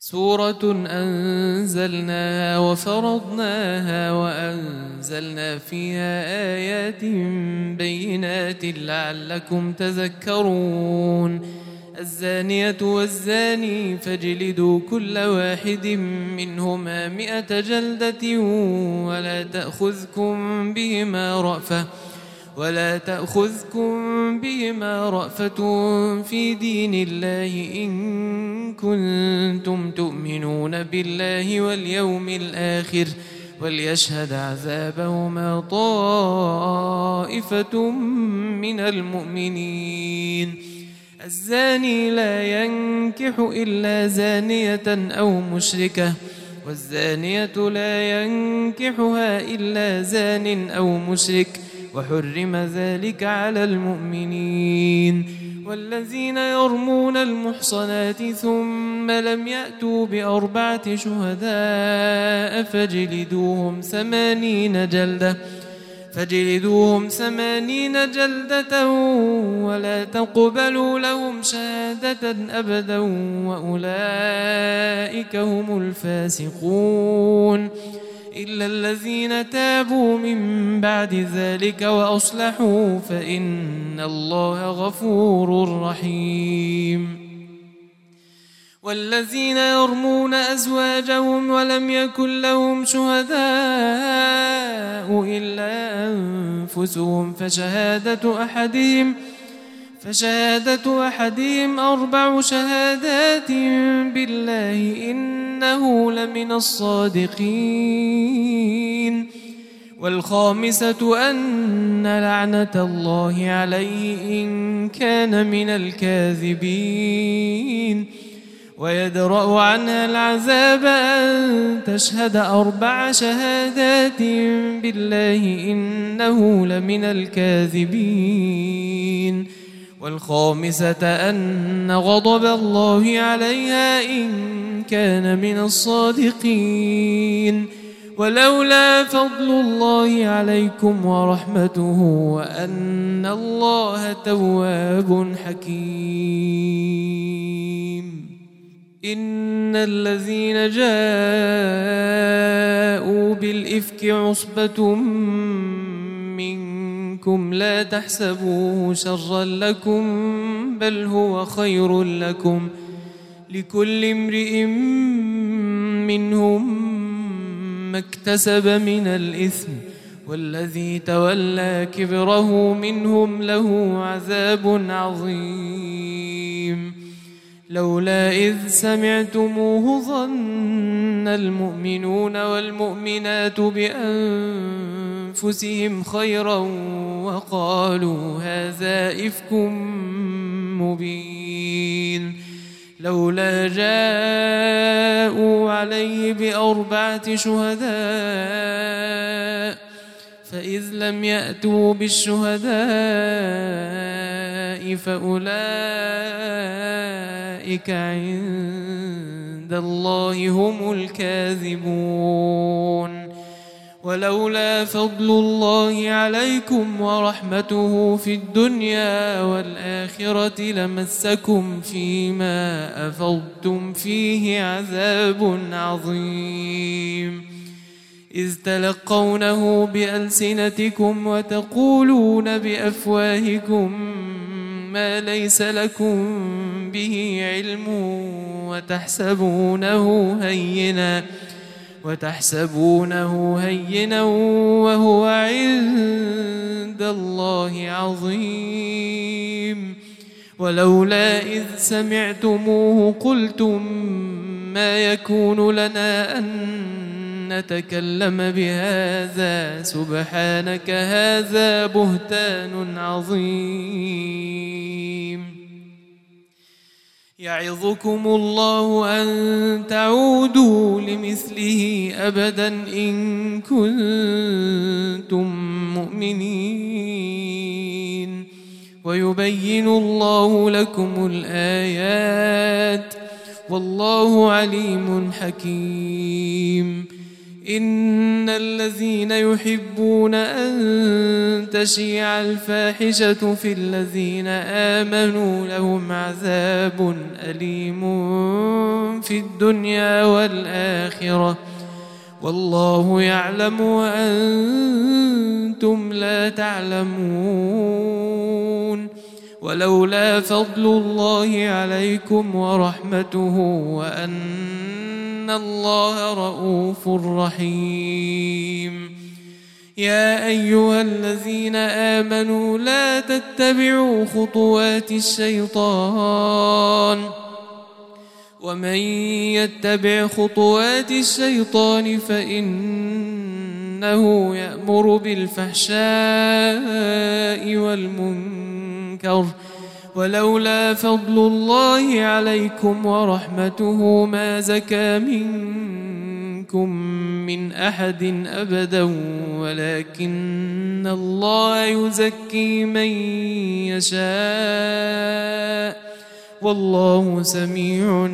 سورة أنزلناها وفرضناها وأنزلنا فيها آيات بينات لعلكم تذكرون. الزانية والزاني فاجلدوا كل واحد منهما 100 جلدة ولا تأخذكم بهما رأفة في دين الله إن كنتم تؤمنون بالله واليوم الآخر وليشهد عذابهما طائفة من المؤمنين. الزاني لا ينكح إلا زانية أو مشركة والزانية لا ينكحها إلا زان أو مشرك وحرم ذلك على المؤمنين. والذين يرمون المحصنات ثم لم يأتوا ب4 شهداء فاجلدوهم 80 جلدة ولا تقبلوا لهم شهادة أبدا وأولئك هم الفاسقون إلا الذين تابوا من بعد ذلك وأصلحوا فإن الله غفور رحيم. والذين يرمون أزواجهم ولم يكن لهم شهداء إلا أنفسهم فشهادة أحدهم 4 شهادات بالله إنه لمن الصادقين. والخامسة أن لعنة الله عليه إن كان من الكاذبين. ويدرأ عنها العذاب أن تشهد 4 شهادات بالله إنه لمن الكاذبين. والخامسة أن غضب الله عليها إن كان من الصادقين. ولولا فضل الله عليكم ورحمته وأن الله تواب حكيم. إن الذين جاءوا بالإفك عصبة منكم لا تحسبوه شرا لكم بل هو خير لكم لكل امرئ منهم ما اكتسب من الإثم والذي تولى كبره منهم له عذاب عظيم. لولا إذ سمعتموه ظن المؤمنون والمؤمنات بأنفسهم خيرا وقالوا هذا إفك مبين. لولا جاءوا عليه ب4 شهداء فإذ لم يأتوا بالشهداء فأولئك عند الله هم الكاذبون. ولولا فضل الله عليكم ورحمته في الدنيا والآخرة لمسكم فيما أفضتم فيه عذاب عظيم. إذ تلقونه بألسنتكم وتقولون بأفواهكم ما ليس لكم به علم وتحسبونه هينا وهو عند الله عظيم. ولولا إذ سمعتموه قلتم ما يكون لنا أن نتكلم بهذا سبحانك هذا بهتان عظيم. يعظكم الله أن تعودوا لمثله أبدا إن كنتم مؤمنين. ويبين الله لكم الآيات والله عليم حكيم. إن الذين يحبون أن تشيع الفاحشة في الذين آمنوا لهم عذاب أليم في الدنيا والآخرة والله يعلم وأنتم لا تعلمون. ولولا فضل الله عليكم ورحمته وأن الله رؤوف رحيم. يا أيها الذين آمنوا لا تتبعوا خطوات الشيطان ومن يتبع خطوات الشيطان فإنه يأمر بالفحشاء والمنكر ولولا فضل الله عليكم ورحمته ما زكى منكم من أحد أبدا ولكن الله يزكي من يشاء والله سميع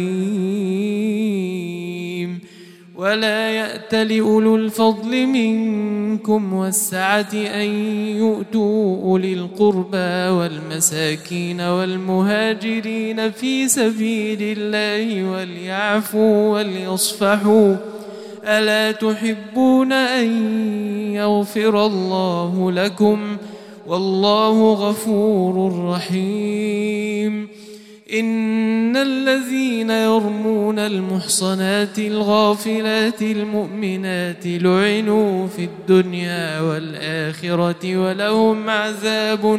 عليم. ولا يأتل أولو الفضل منكم والسعة أن يؤتوا أولي القربى والمساكين والمهاجرين في سبيل الله وليعفوا وليصفحوا ألا تحبون أن يغفر الله لكم والله غفور رحيم. إن الذين يرمون المحصنات الغافلات المؤمنات لعنوا في الدنيا والآخرة ولهم عذاب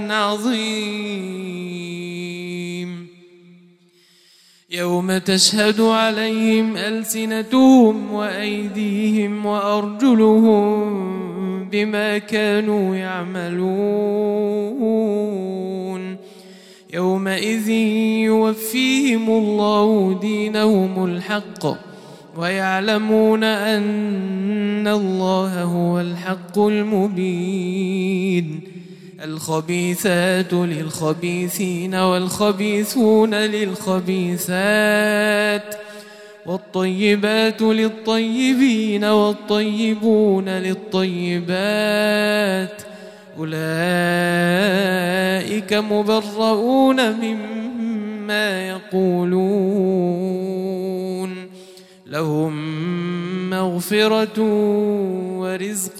عظيم. يوم تشهد عليهم ألسنتهم وأيديهم وأرجلهم بما كانوا يعملون يومئذ يوفيهم الله دينهم الحق ويعلمون أن الله هو الحق المبين. الخبيثات للخبيثين والخبيثون للخبيثات والطيبات للطيبين والطيبون للطيبات أولئك مبرؤون مما يقولون لهم مغفرة ورزق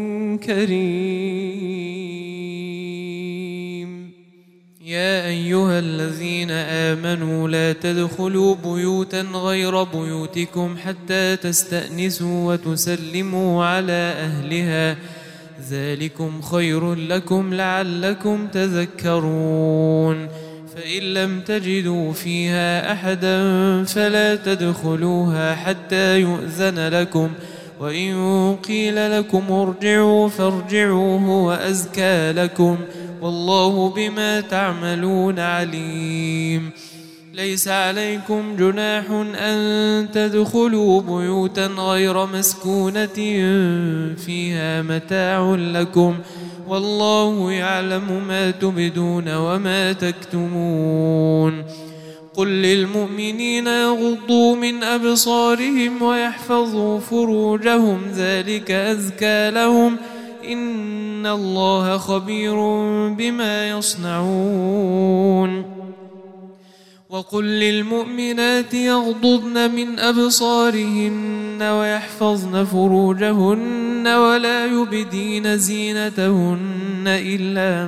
كريم. يا أيها الذين آمنوا لا تدخلوا بيوتا غير بيوتكم حتى تستأنسوا وتسلموا على أهلها ذلكم خير لكم لعلكم تذكرون. فإن لم تجدوا فيها أحدا فلا تدخلوها حتى يؤذن لكم وإن قيل لكم ارجعوا فارجعوا هو أزكى لكم والله بما تعملون عليم. ليس عليكم جناح أن تدخلوا بيوتا غير مسكونة فيها متاع لكم والله يعلم ما تبدون وما تكتمون. قل للمؤمنين يغضوا من أبصارهم ويحفظوا فروجهم ذلك أزكى لهم إن الله خبير بما يصنعون. وقل للمؤمنات يغضضن من أبصارهن ويحفظن فروجهن ولا يبدين زينتهن إلا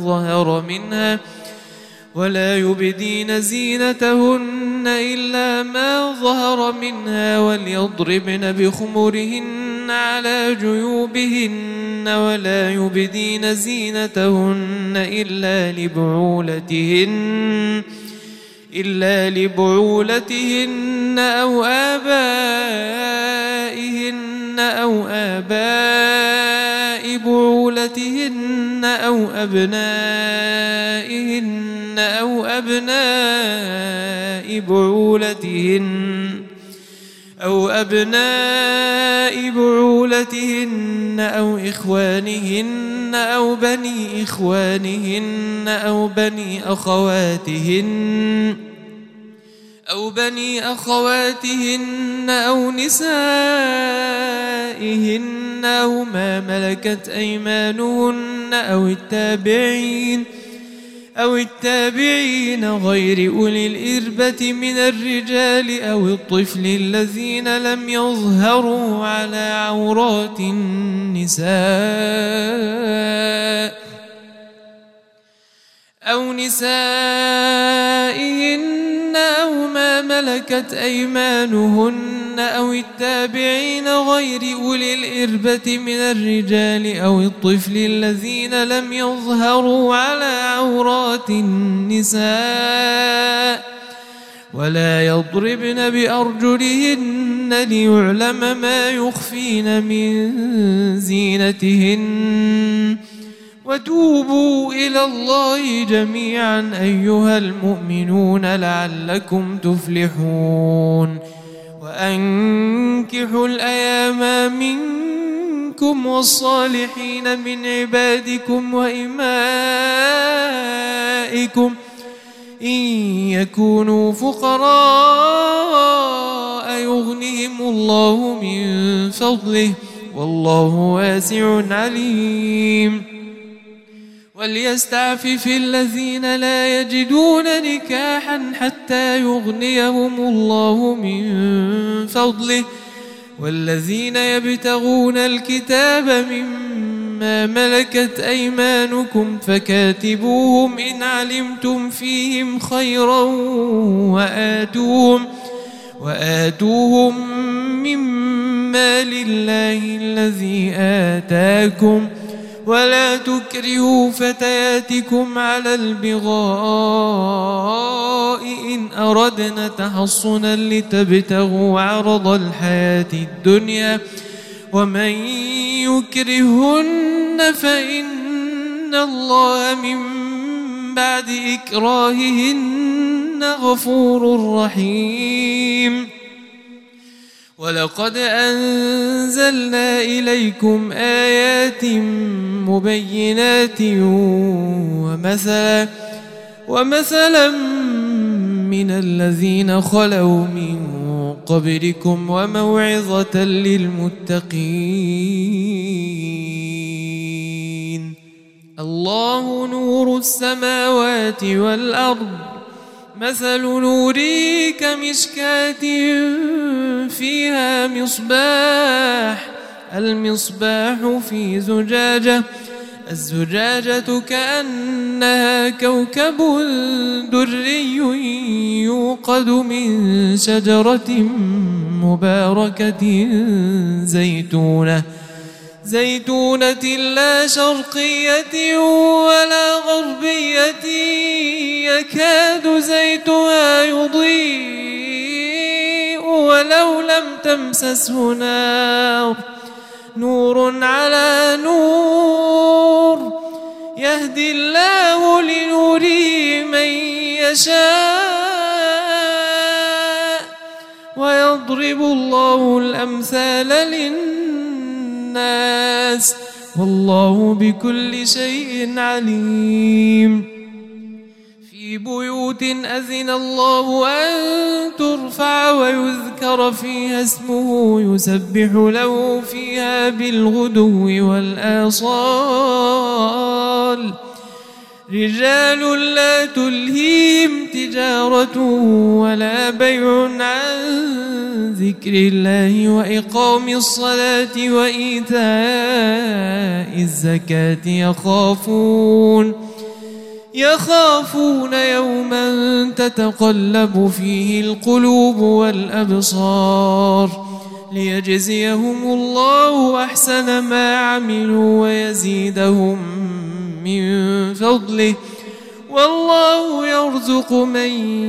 ما ظهر منها وليضربن بخمرهن على جيوبهن ولا يبدين زينتهن إلا لبعولتهن أو آبائهن أو آباء بعولتهن أو أبنائهن أو أبناء بعولتهن أو إخوانهن أو بني إخوانهن أو بني أخواتهن أو بني أخواتهن أو نسائهن أو ما ملكت أيمانهن أو التابعين غير أولي الإربة من الرجال أو الطفل الذين لم يظهروا على عورات النساء أو نسائهن أو ما ملكت أيمانهن أو التابعين غير أولي الإربة من الرجال أو الطفل الذين لم يظهروا على عورات النساء ولا يضربن بأرجلهن ليعلم ما يخفين من زينتهن وتوبوا إلى الله جميعا أيها المؤمنون لعلكم تفلحون وأنكحوا الأيام منكم والصالحين من عبادكم وإمائكم إن يكونوا فقراء يغنهم الله من فضله والله واسع عليم وليستعفف الذين لا يجدون نكاحا حتى يغنيهم الله من فضله والذين يبتغون الكتاب مما ملكت أيمانكم فكاتبوهم إن علمتم فيهم خيرا وآتوهم مما لله الذي آتاكم ولا تكرهوا فتياتكم على البغاء إن أردنا تحصنا لتبتغوا عرض الحياة الدنيا ومن يكرهن فإن الله من بعد إكراههن غفور رحيم ولقد أنزلنا إليكم آيات مبينات ومثلا من الذين خلوا من قبلكم وموعظة للمتقين الله نور السماوات والأرض مثل نوره كمشكاة فيها المصباح في زجاجة الزجاجة كأنها كوكب دري يوقد من شجرة مباركة زيتونة لا شرقية ولا غربية يكاد زيتها يضيء ولو لم تمسسه نور على نور يهدي الله لنوره من يشاء ويضرب الله الأمثال للناس والله بكل شيء عليم في بيوت أذن الله أن ترفع ويذكر فيها اسمه يسبح له فيها بالغدو والآصال رجال لا تلهيهم تجارة ولا بيع عن ذكر الله وإقام الصلاة وإيتاء الزكاة يخافون يوما تتقلب فيه القلوب والأبصار ليجزيهم الله أحسن ما عملوا ويزيدهم من فضله والله يرزق من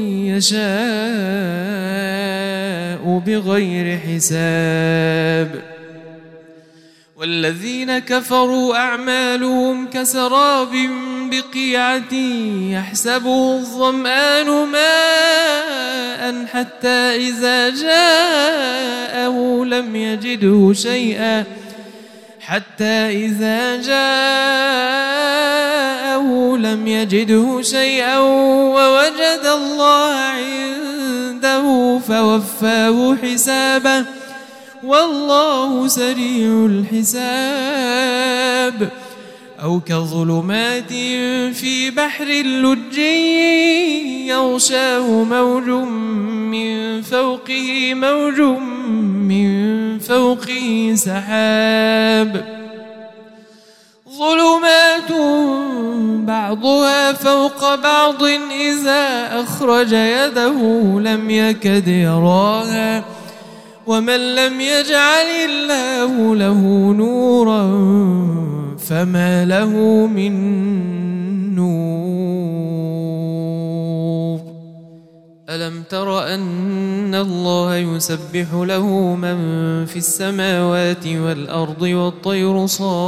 يشاء بغير حساب والذين كفروا أعمالهم كسراب بقيعة يحسبه الظمآن ماء حتى إذا جاءه لم يجده شيئا ووجد الله عنده عنده فوفاه حسابه والله سريع الحساب. أو كظلمات في بحر لجي يغشاه موج من فوقه موج من فوقه سحاب ظلمات بعضها فوق بعض إذا أخرج يده لم يكد يراها ومن لم يجعل الله له نورا فما له من نور. ألم تر أن الله يسبح له من في السماوات والأرض والطير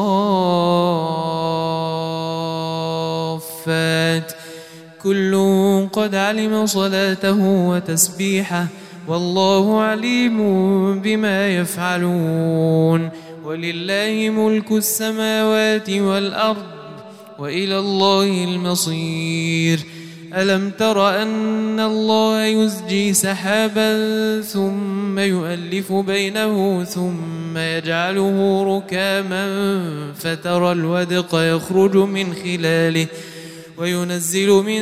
صافات كل قد علم صلاته وتسبيحه والله عليم بما يفعلون. ولله ملك السماوات والأرض وإلى الله المصير. ألم تر أن الله يزجي سحابا ثم يؤلف بينه ثم يجعله ركاما فترى الودق يخرج من خلاله وينزل من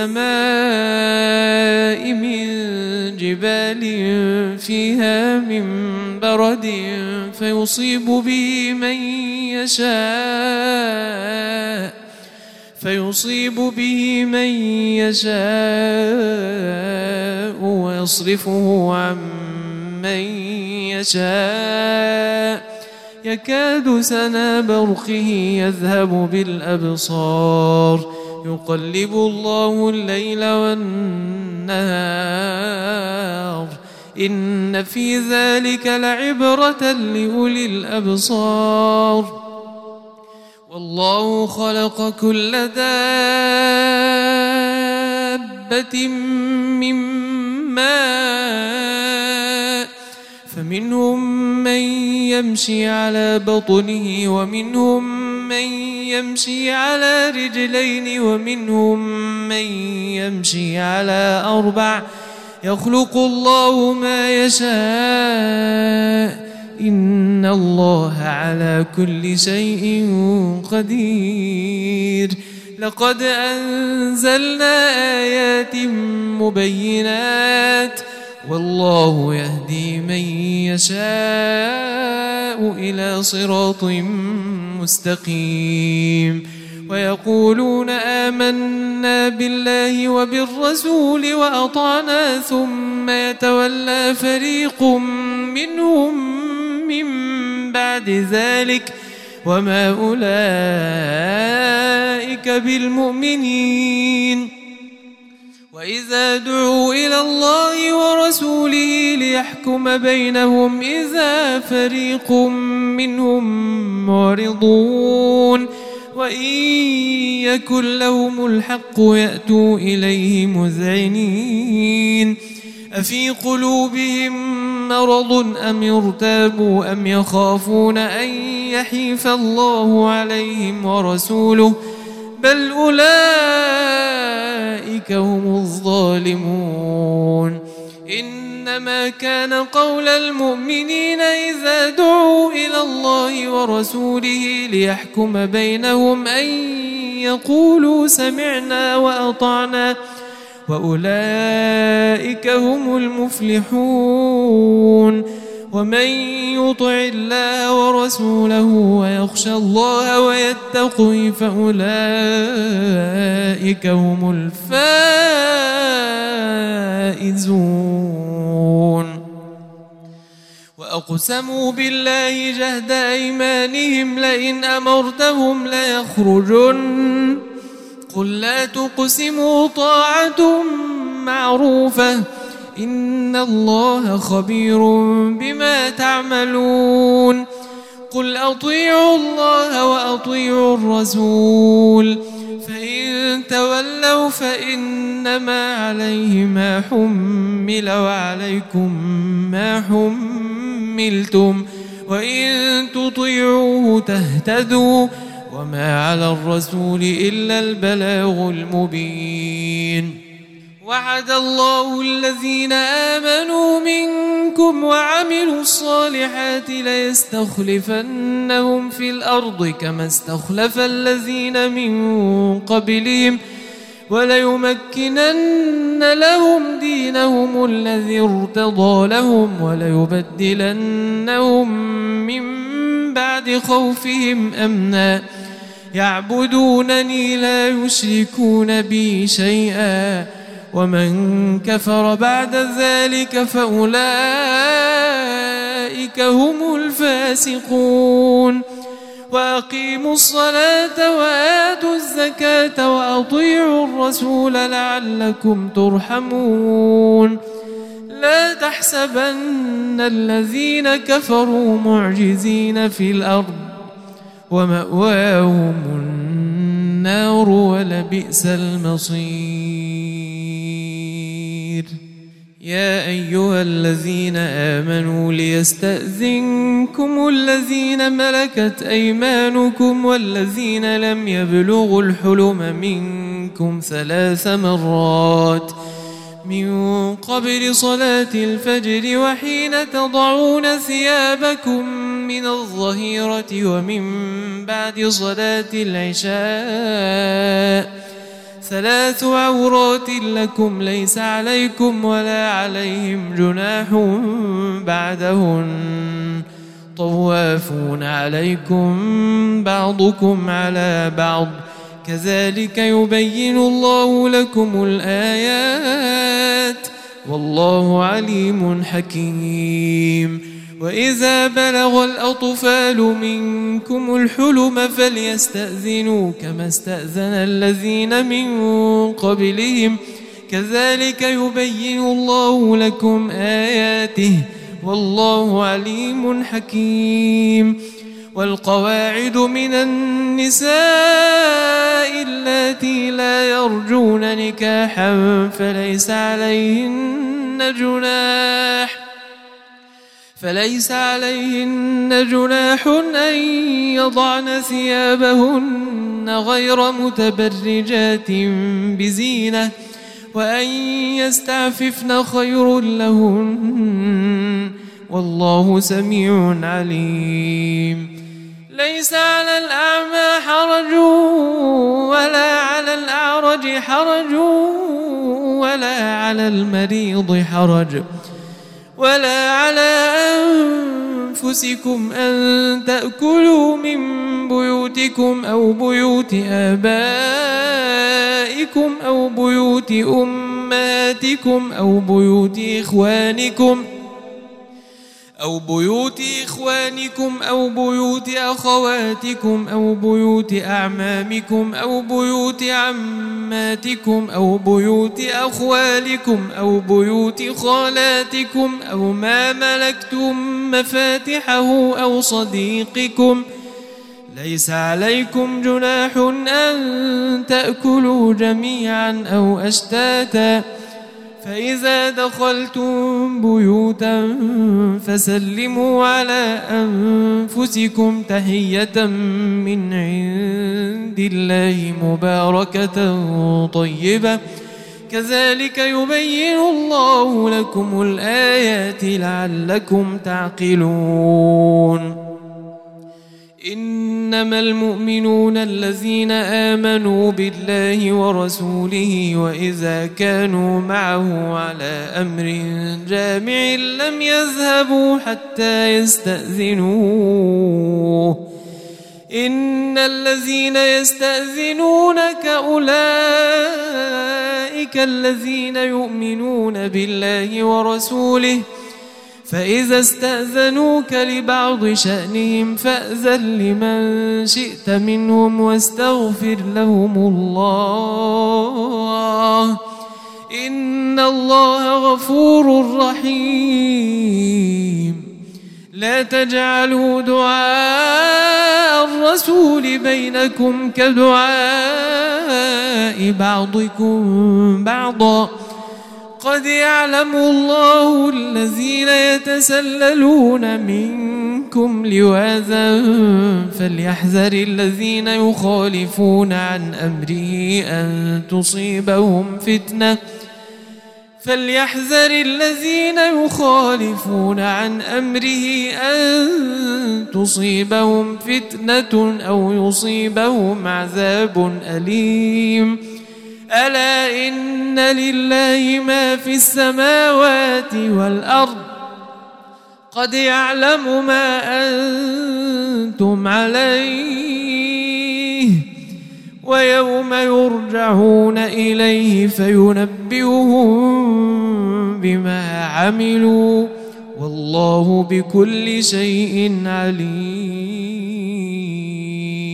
السماء من جبال فيها من برد فيصيب به من يشاء ويصرفه عن من يشاء يكاد سنا برقه يذهب بالأبصار يقلب الله الليل والنهار إن في ذلك لعبرة لأولي الأبصار. والله خلق كل دابة من ماء فمنهم من يمشي على بطنه ومنهم من يمشي على رجلين ومنهم من يمشي على 4 يخلق الله ما يشاء إن الله على كل شيء قدير. لقد أنزلنا آيات مبينات والله يهدي من يشاء إلى صراط مستقيم. ويقولون آمنا بالله وبالرسول وأطعنا ثم يتولى فريق منهم من بعد ذلك وما أولئك بالمؤمنين. وإذا دعوا إلى الله ورسوله ليحكم بينهم إذا فريق منهم معرضون وإن يكن لهم الحق يأتوا إليه مذعنين. أفي قلوبهم مرض أم ارتابوا أم يخافون أن يحيف الله عليهم ورسوله بل أولئك هم الظالمون. إنما كان قول المؤمنين إذا دعوا إلى الله ورسوله ليحكم بينهم أن يقولوا سمعنا وأطعنا وأولئك هم المفلحون. ومن يطع الله ورسوله ويخشى الله ويتقه فأولئك هم الفائزون. وأقسموا بالله جهد أيمانهم لئن أمرتهم ليخرجن قل لا تقسموا طاعة معروفة إن الله خبير بما تعملون. قل أطيعوا الله وأطيعوا الرسول فإن تولوا فإنما عليه ما حمل وعليكم ما حملتم وإن تطيعوه تهتدوا وما على الرسول إلا البلاغ المبين. وعد الله الذين آمنوا منكم وعملوا الصالحات ليستخلفنهم في الأرض كما استخلف الذين من قبلهم وليمكنن لهم دينهم الذي ارتضى لهم وليبدلنهم من بعد خوفهم أمنا يعبدونني لا يشركون بي شيئا ومن كفر بعد ذلك فأولئك هم الفاسقون وأقيموا الصلاة وآتوا الزكاة وأطيعوا الرسول لعلكم ترحمون لا تحسبن الذين كفروا معجزين في الأرض ومأواهم النار ولبئس المصير يا أيها الذين آمنوا ليستأذنكم الذين ملكت أيمانكم والذين لم يبلغوا الحلم منكم 3 مرات من قبل صلاة الفجر وحين تضعون ثيابكم من الظهيرة ومن بعد صلاة العشاء 3 عورات لكم ليس عليكم ولا عليهم جناح بعدهن طوافون عليكم بعضكم على بعض كذلك يبين الله لكم الآيات والله عليم حكيم وإذا بلغ الأطفال منكم الحلم فليستأذنوا كما استأذن الذين من قبلهم كذلك يبين الله لكم آياته والله عليم حكيم والقواعد من النساء اللاتي لا يرجون نكاحا فليس عليهن جناح أن يضعن ثيابهن غير متبرجات بزينة وأن يستعففن خير لهن والله سميع عليم ليس على الأعمى حرج ولا على الأعرج حرج ولا على المريض حرج ولا على أنفسكم أن تأكلوا من بيوتكم أو بيوت آبائكم أو بيوت أمهاتكم أو بيوت إخوانكم أو بيوت أخواتكم أو بيوت أعمامكم أو بيوت عماتكم أو بيوت أخوالكم أو بيوت خالاتكم أو ما ملكتم مفاتحه أو صديقكم ليس عليكم جناح أن تأكلوا جميعا أو أشتاتا فإذا دخلتم بيوتا فسلموا على أنفسكم تحية من عند الله مباركة طيبة كذلك يبين الله لكم الآيات لعلكم تعقلون إنما المؤمنون الذين آمنوا بالله ورسوله وإذا كانوا معه على أمر جامع لم يذهبوا حتى يستأذنوه إن الذين يستأذنونك أولئك الذين يؤمنون بالله ورسوله فإذا استأذنوك لبعض شأنهم فأذن لمن شئت منهم واستغفر لهم الله إن الله غفور رحيم لا تجعلوا دعاء الرسول بينكم كدعاء بعضكم بعضا قد يعلم الله الذين يتسللون منكم لواذا فليحذر الذين يخالفون عن أمره أن تصيبهم فتنة فليحذر الذين يخالفون عن أمره أن تصيبهم فتنة أو يصيبهم عذاب أليم ألا إن لله ما في السماوات والأرض قد يعلم ما أنتم عليه ويوم يرجعون إليه فينبئهم بما عملوا والله بكل شيء عليم.